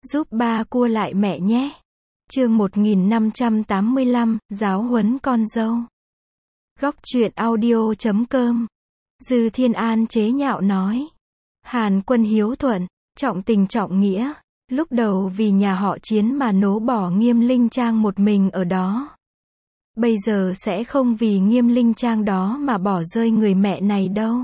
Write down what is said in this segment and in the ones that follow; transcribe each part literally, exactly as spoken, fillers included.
giúp ba cua lại mẹ nhé. Chương một nghìn năm trăm tám mươi lăm, giáo huấn con dâu. Góc truyện audio chấm com. Dư Thiên An chế nhạo nói. Hàn Quân hiếu thuận, trọng tình trọng nghĩa. Lúc đầu vì nhà họ Chiến mà nố bỏ Nghiêm Linh Trang một mình ở đó. Bây giờ sẽ không vì Nghiêm Linh Trang đó mà bỏ rơi người mẹ này đâu.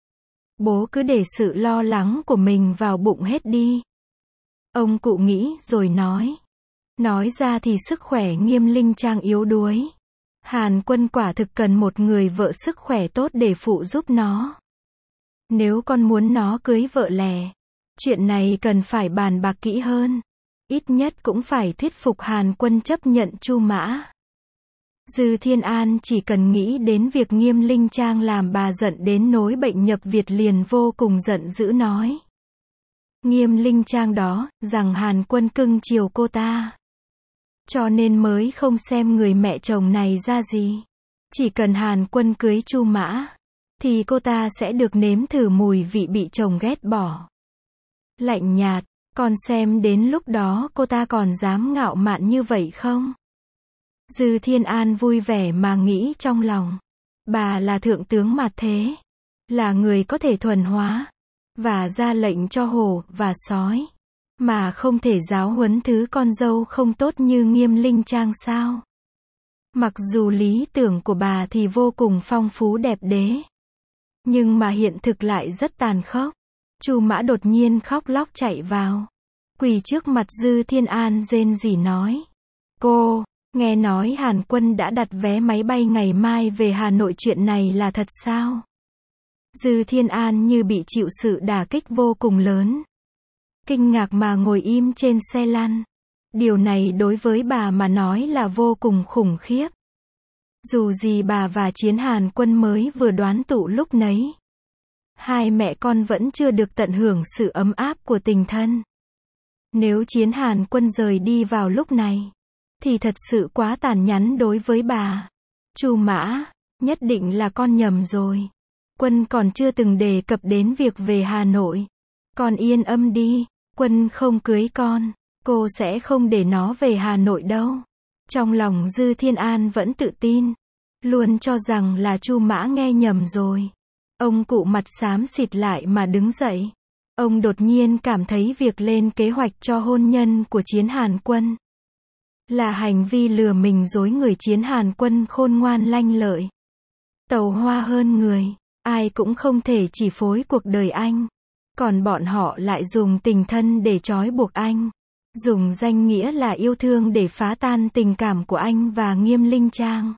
Bố cứ để sự lo lắng của mình vào bụng hết đi. Ông cụ nghĩ rồi nói. Nói ra thì sức khỏe Nghiêm Linh Trang yếu đuối. Hàn Quân quả thực cần một người vợ sức khỏe tốt để phụ giúp nó. Nếu con muốn nó cưới vợ lẻ, chuyện này cần phải bàn bạc kỹ hơn. Ít nhất cũng phải thuyết phục Hàn Quân chấp nhận Chu Mã. Dư Thiên An chỉ cần nghĩ đến việc Nghiêm Linh Trang làm bà giận đến nỗi bệnh nhập Việt liền vô cùng giận dữ nói. Nghiêm Linh Trang đó, rằng Hàn Quân cưng chiều cô ta. Cho nên mới không xem người mẹ chồng này ra gì. Chỉ cần Hàn Quân cưới Chu Mã, thì cô ta sẽ được nếm thử mùi vị bị chồng ghét bỏ. Lạnh nhạt, con xem đến lúc đó cô ta còn dám ngạo mạn như vậy không? Dư Thiên An vui vẻ mà nghĩ trong lòng. Bà là thượng tướng mặt thế. Là người có thể thuần hóa. Và ra lệnh cho hổ và sói. Mà không thể giáo huấn thứ con dâu không tốt như Nghiêm Linh Trang sao? Mặc dù lý tưởng của bà thì vô cùng phong phú đẹp đẽ. Nhưng mà hiện thực lại rất tàn khốc. Chu Mã đột nhiên khóc lóc chạy vào. Quỳ trước mặt Dư Thiên An rên rỉ nói. Cô, nghe nói Hàn Quân đã đặt vé máy bay ngày mai về Hà Nội, chuyện này là thật sao? Dư Thiên An như bị chịu sự đả kích vô cùng lớn. Kinh ngạc mà ngồi im trên xe lăn. Điều này đối với bà mà nói là vô cùng khủng khiếp. Dù gì bà và Chiến Hàn Quân mới vừa đoán tụ lúc nấy. Hai mẹ con vẫn chưa được tận hưởng sự ấm áp của tình thân. Nếu Chiến Hàn Quân rời đi vào lúc này, thì thật sự quá tàn nhẫn đối với bà. Chu Mã, nhất định là con nhầm rồi. Quân còn chưa từng đề cập đến việc về Hà Nội. Con yên âm đi, Quân không cưới con, cô sẽ không để nó về Hà Nội đâu. Trong lòng Dư Thiên An vẫn tự tin, luôn cho rằng là Chu Mã nghe nhầm rồi. Ông cụ mặt xám xịt lại mà đứng dậy. Ông đột nhiên cảm thấy việc lên kế hoạch cho hôn nhân của Chiến Hàn Quân là hành vi lừa mình dối người. Chiến Hàn Quân khôn ngoan lanh lợi, tàu hoa hơn người, ai cũng không thể chỉ phối cuộc đời anh. Còn bọn họ lại dùng tình thân để trói buộc anh. Dùng danh nghĩa là yêu thương để phá tan tình cảm của anh và Nghiêm Linh Trang.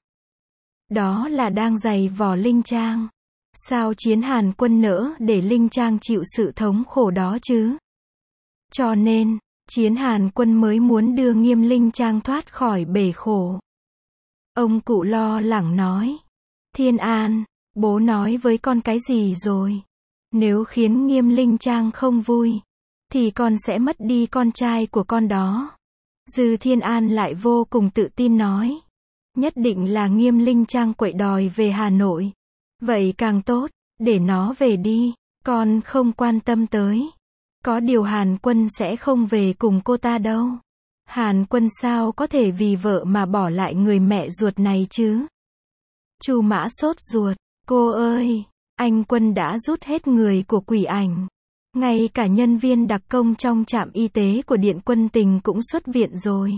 Đó là đang giày vò Linh Trang. Sao Chiến Hàn Quân nỡ để Linh Trang chịu sự thống khổ đó chứ? Cho nên, Chiến Hàn Quân mới muốn đưa Nghiêm Linh Trang thoát khỏi bể khổ. Ông cụ lo lắng nói. Thiên An, bố nói với con cái gì rồi? Nếu khiến Nghiêm Linh Trang không vui, thì con sẽ mất đi con trai của con đó. Dư Thiên An lại vô cùng tự tin nói. Nhất định là Nghiêm Linh Trang quậy đòi về Hà Nội. Vậy càng tốt, để nó về đi, con không quan tâm tới. Có điều Hàn Quân sẽ không về cùng cô ta đâu. Hàn Quân sao có thể vì vợ mà bỏ lại người mẹ ruột này chứ? Chu Mã sốt ruột. Cô ơi, anh Quân đã rút hết người của Quỷ Ảnh. Ngay cả nhân viên đặc công trong trạm y tế của Điện Quân Tình cũng xuất viện rồi.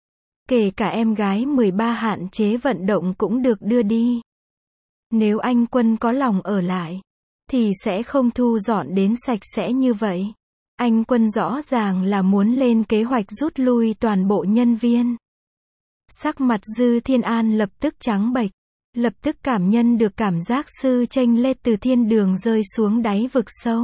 Kể cả em gái mười ba hạn chế vận động cũng được đưa đi. Nếu anh Quân có lòng ở lại, thì sẽ không thu dọn đến sạch sẽ như vậy. Anh Quân rõ ràng là muốn lên kế hoạch rút lui toàn bộ nhân viên. Sắc mặt Dư Thiên An lập tức trắng bệch. Lập tức cảm nhận được cảm giác sư chênh lệch từ thiên đường rơi xuống đáy vực sâu.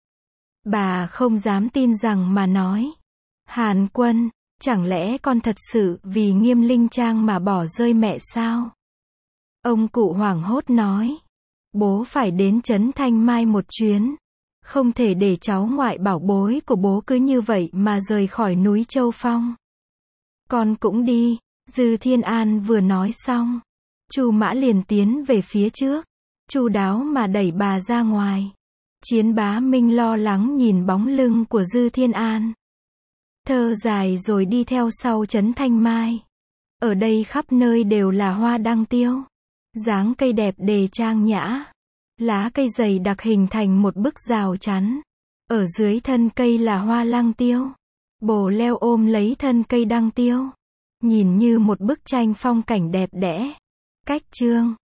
Bà không dám tin rằng mà nói. Hàn Quân, chẳng lẽ con thật sự vì Nghiêm Linh Trang mà bỏ rơi mẹ sao? Ông cụ hoảng hốt nói. Bố phải đến Trấn Thanh Mai một chuyến. Không thể để cháu ngoại bảo bối của bố cứ như vậy mà rời khỏi núi Châu Phong. Con cũng đi. Dư Thiên An vừa nói xong, Chu Mã liền tiến về phía trước, chu đáo mà đẩy bà ra ngoài. Chiến Bá Minh lo lắng nhìn bóng lưng của Dư Thiên An. Thơ dài rồi đi theo sau trấn Thanh Mai. Ở đây khắp nơi đều là hoa đăng tiêu. Dáng cây đẹp đề trang nhã. Lá cây dày đặc hình thành một bức rào chắn. Ở dưới thân cây là hoa lăng tiêu. Bồ leo ôm lấy thân cây đăng tiêu. Nhìn như một bức tranh phong cảnh đẹp đẽ. Cách chương